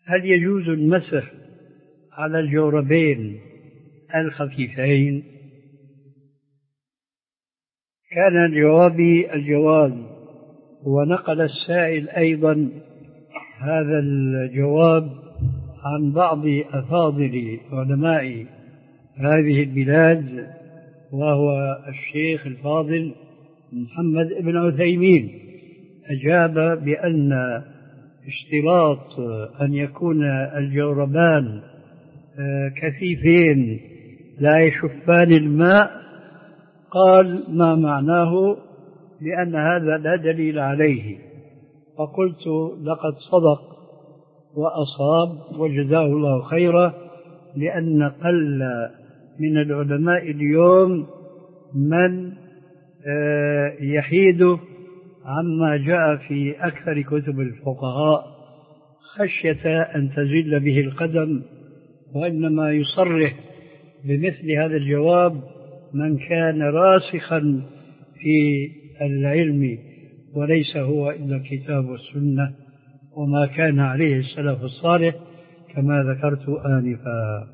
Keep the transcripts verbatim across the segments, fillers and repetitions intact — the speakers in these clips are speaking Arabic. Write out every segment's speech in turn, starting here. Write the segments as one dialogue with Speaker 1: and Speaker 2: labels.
Speaker 1: هل يجوز المسح على الجوربين الخفيفين؟ كان جوابي الجواز، ونقل السائل أيضا هذا الجواب عن بعض أفاضل علماء هذه البلاد، وهو الشيخ الفاضل محمد بن عثيمين، أجاب بأن اشتراط أن يكون الجوربان كثيفين لا يشفان الماء، قال ما معناه لأن هذا لا دليل عليه. فقلت لقد صدق وأصاب وجزاه الله خيرا، لأن قل من العلماء اليوم من يحيد عما جاء في أكثر كتب الفقهاء خشية أن تزل به القدم، وإنما يصرح بمثل هذا الجواب من كان راسخا في العلم وليس هو إلا الكتاب والسنة وما كان عليه السلف الصالح كما ذكرت آنفا.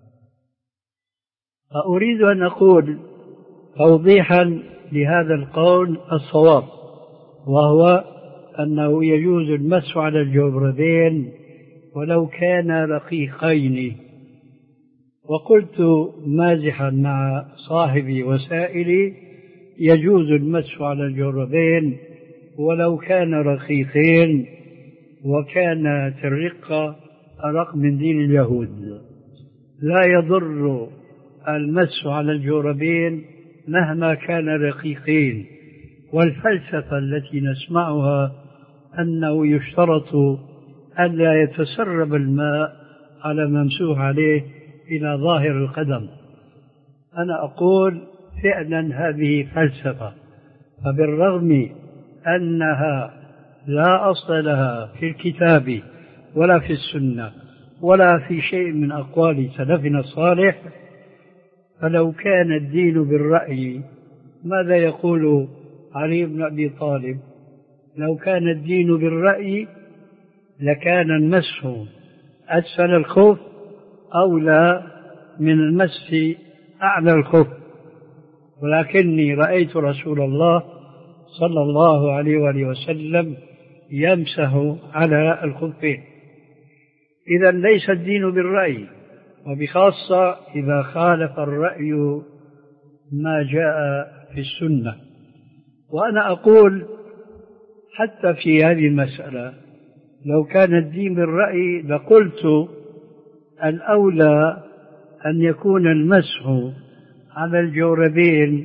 Speaker 1: فأريد أن أقول توضيحا لهذا القول الصواب، وهو أنه يجوز المسح على الجوربين ولو كان رقيقين. وقلت مازحا مع صاحبي وسائلي يجوز المسح على الجوربين ولو كان رقيقين، وكانت الرقة أرق من دين اليهود. لا يضر المسح على الجوربين مهما كان رقيقين. والفلسفة التي نسمعها أنه يشترط ألا يتسرب الماء على ممسوح عليه إلى ظاهر القدم، أنا أقول فعلا هذه فلسفة، فبالرغم أنها لا أصل لها في الكتاب ولا في السنة ولا في شيء من أقوال سلفنا الصالح، فلو كان الدين بالرأي ماذا يقول علي بن أبي طالب؟ لو كان الدين بالرأي لكان المسح أسفل الخف أولى من المسح أعلى الخف، ولكني رأيت رسول الله صلى الله عليه وآله وسلم يمسح على الخفين. إذا ليس الدين بالرأي، وبخاصة إذا خالف الرأي ما جاء في السنة. وأنا أقول حتى في هذه المسألة لو كان الدين بالرأي لقلت الأولى أن يكون المسح على الجوربين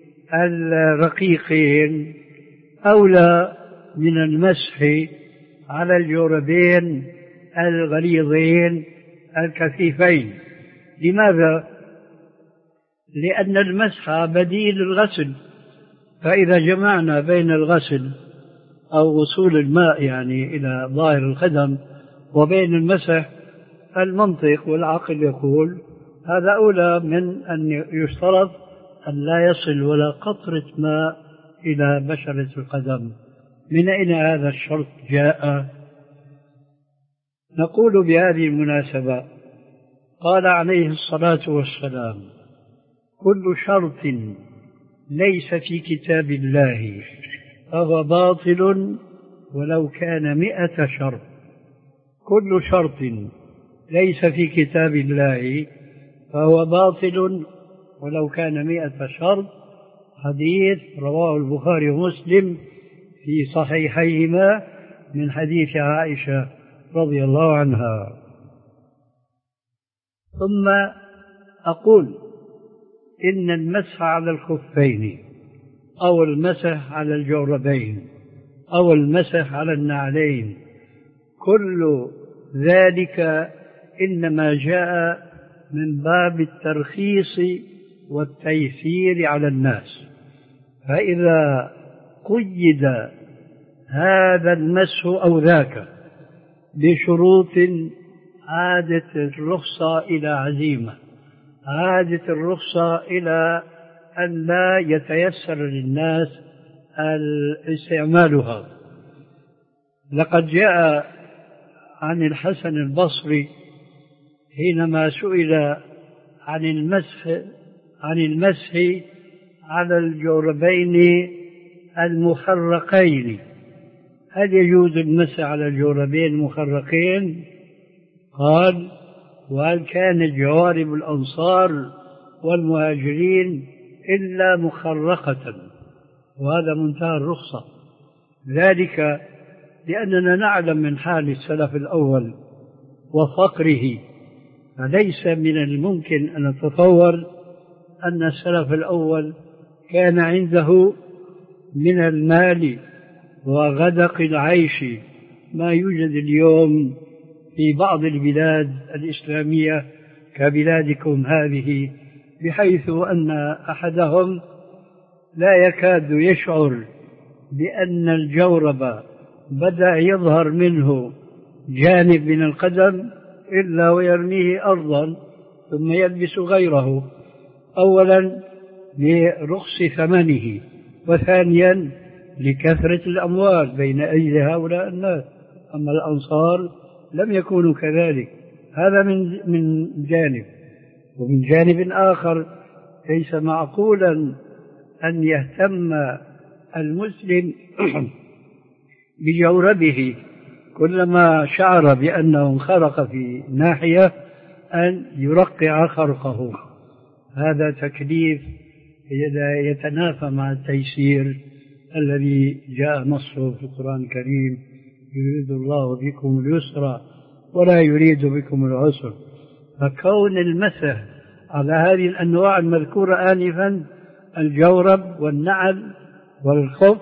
Speaker 1: الرقيقين أولى من المسح على الجوربين الغليظين الكثيفين. لماذا؟ لأن المسح بديل الغسل، فإذا جمعنا بين الغسل أو وصول الماء يعني إلى ظاهر القدم وبين المسح، المنطق والعقل يقول هذا أولى من أن يشترط أن لا يصل ولا قطرة ماء إلى بشرة القدم. من أين هذا الشرط جاء؟ نقول بهذه المناسبة قال عليه الصلاة والسلام كل شرط ليس في كتاب الله فهو باطل ولو كان مئة شرط. كل شرط ليس في كتاب الله فهو باطل ولو كان مئة شرط. حديث رواه البخاري ومسلم في صحيحيهما من حديث عائشة رضي الله عنها. ثم أقول إن المسح على الخفين أو المسح على الجوربين أو المسح على النعلين كل ذلك إنما جاء من باب الترخيص والتيسير على الناس. فإذا قيد هذا المسح أو ذاك بشروط عادت الرخصة إلى عزيمة، عادت الرخصة إلى أن لا يتيسر للناس استعمالها. لقد جاء عن الحسن البصري حينما سئل عن المسح عن المسح على الجوربين المخرقين، هل يجوز المسح على الجوربين المخرقين؟ قال: وهل كانت جوارب الأنصار والمهاجرين إلا مخرقة؟ وهذا منتهى الرخصة، ذلك لأننا نعلم من حال السلف الأول وفقره، فليس من الممكن أن نتصور أن السلف الأول كان عنده من المال وغدق العيش ما يوجد اليوم في بعض البلاد الإسلامية كبلادكم هذه، بحيث أن أحدهم لا يكاد يشعر بأن الجورب بدأ يظهر منه جانب من القدم إلا ويرميه أرضا ثم يلبس غيره، أولا لرخص ثمنه، وثانيا لكثرة الأموال بين أيدي هؤلاء الناس. أما الأنصار لم يكونوا كذلك، هذا من من جانب. ومن جانب آخر ليس معقولا أن يهتم المسلم بجوربه كلما شعر بأنه انخرق في ناحية أن يرقع خرقه، هذا تكليف يتنافى مع التيسير الذي جاء نصه في القرآن الكريم: يريد الله بكم اليسر ولا يريد بكم العسر. فكون المسح على هذه الأنواع المذكورة آنفا، الجورب والنعل والخف،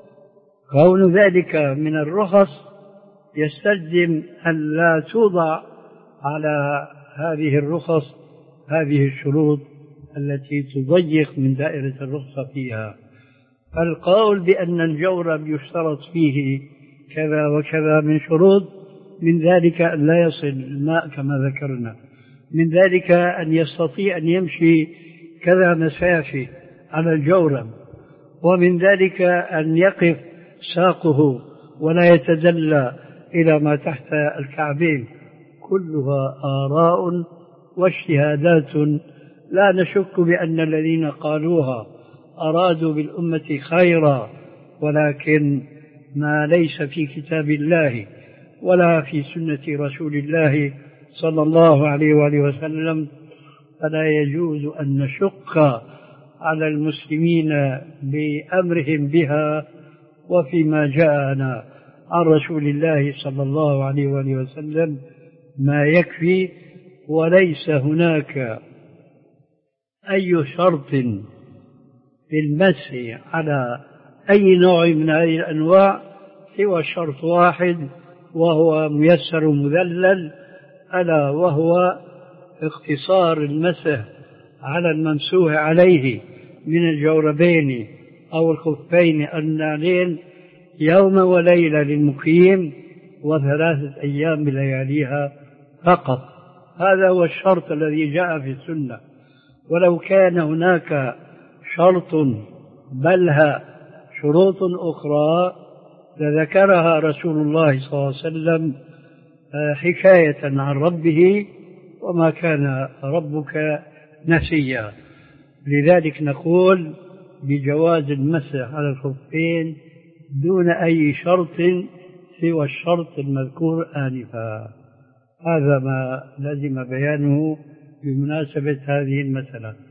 Speaker 1: كون ذلك من الرخص يستلزم أن لا توضع على هذه الرخص هذه الشروط التي تضيق من دائرة الرخصة فيها. فالقول بأن الجورب يشترط فيه كذا وكذا من شروط، من ذلك أن لا يصل الماء كما ذكرنا، من ذلك أن يستطيع أن يمشي كذا مسافة على الجورب، ومن ذلك أن يقف ساقه ولا يتدلى إلى ما تحت الكعبين. كلها آراء واجتهادات لا نشك بأن الذين قالوها أرادوا بالأمة خيرا، ولكن ما ليس في كتاب الله ولا في سنة رسول الله صلى الله عليه وآله وسلم فلا يجوز أن نشق على المسلمين بأمرهم بها. وفيما جاءنا عن رسول الله صلى الله عليه وآله وسلم ما يكفي، وليس هناك أي شرط في المسح على أي نوع من هذه الأنواع سوى شرط واحد، وهو ميسر مذلل، ألا وهو اقتصار المسح على الممسوح عليه من الجوربين أو الخفين النعلين يوم وليلة للمقيم، وثلاثة أيام بلياليها فقط. هذا هو الشرط الذي جاء في السنة. ولو كان هناك شرط بلها شروط أخرى لذكرها رسول الله صلى الله عليه وسلم حكاية عن ربه، وما كان ربك نسيا. لذلك نقول بجواز المسح على الخفين دون أي شرط سوى الشرط المذكور آنفا. هذا ما لازم بيانه بمناسبة هذه المسألة.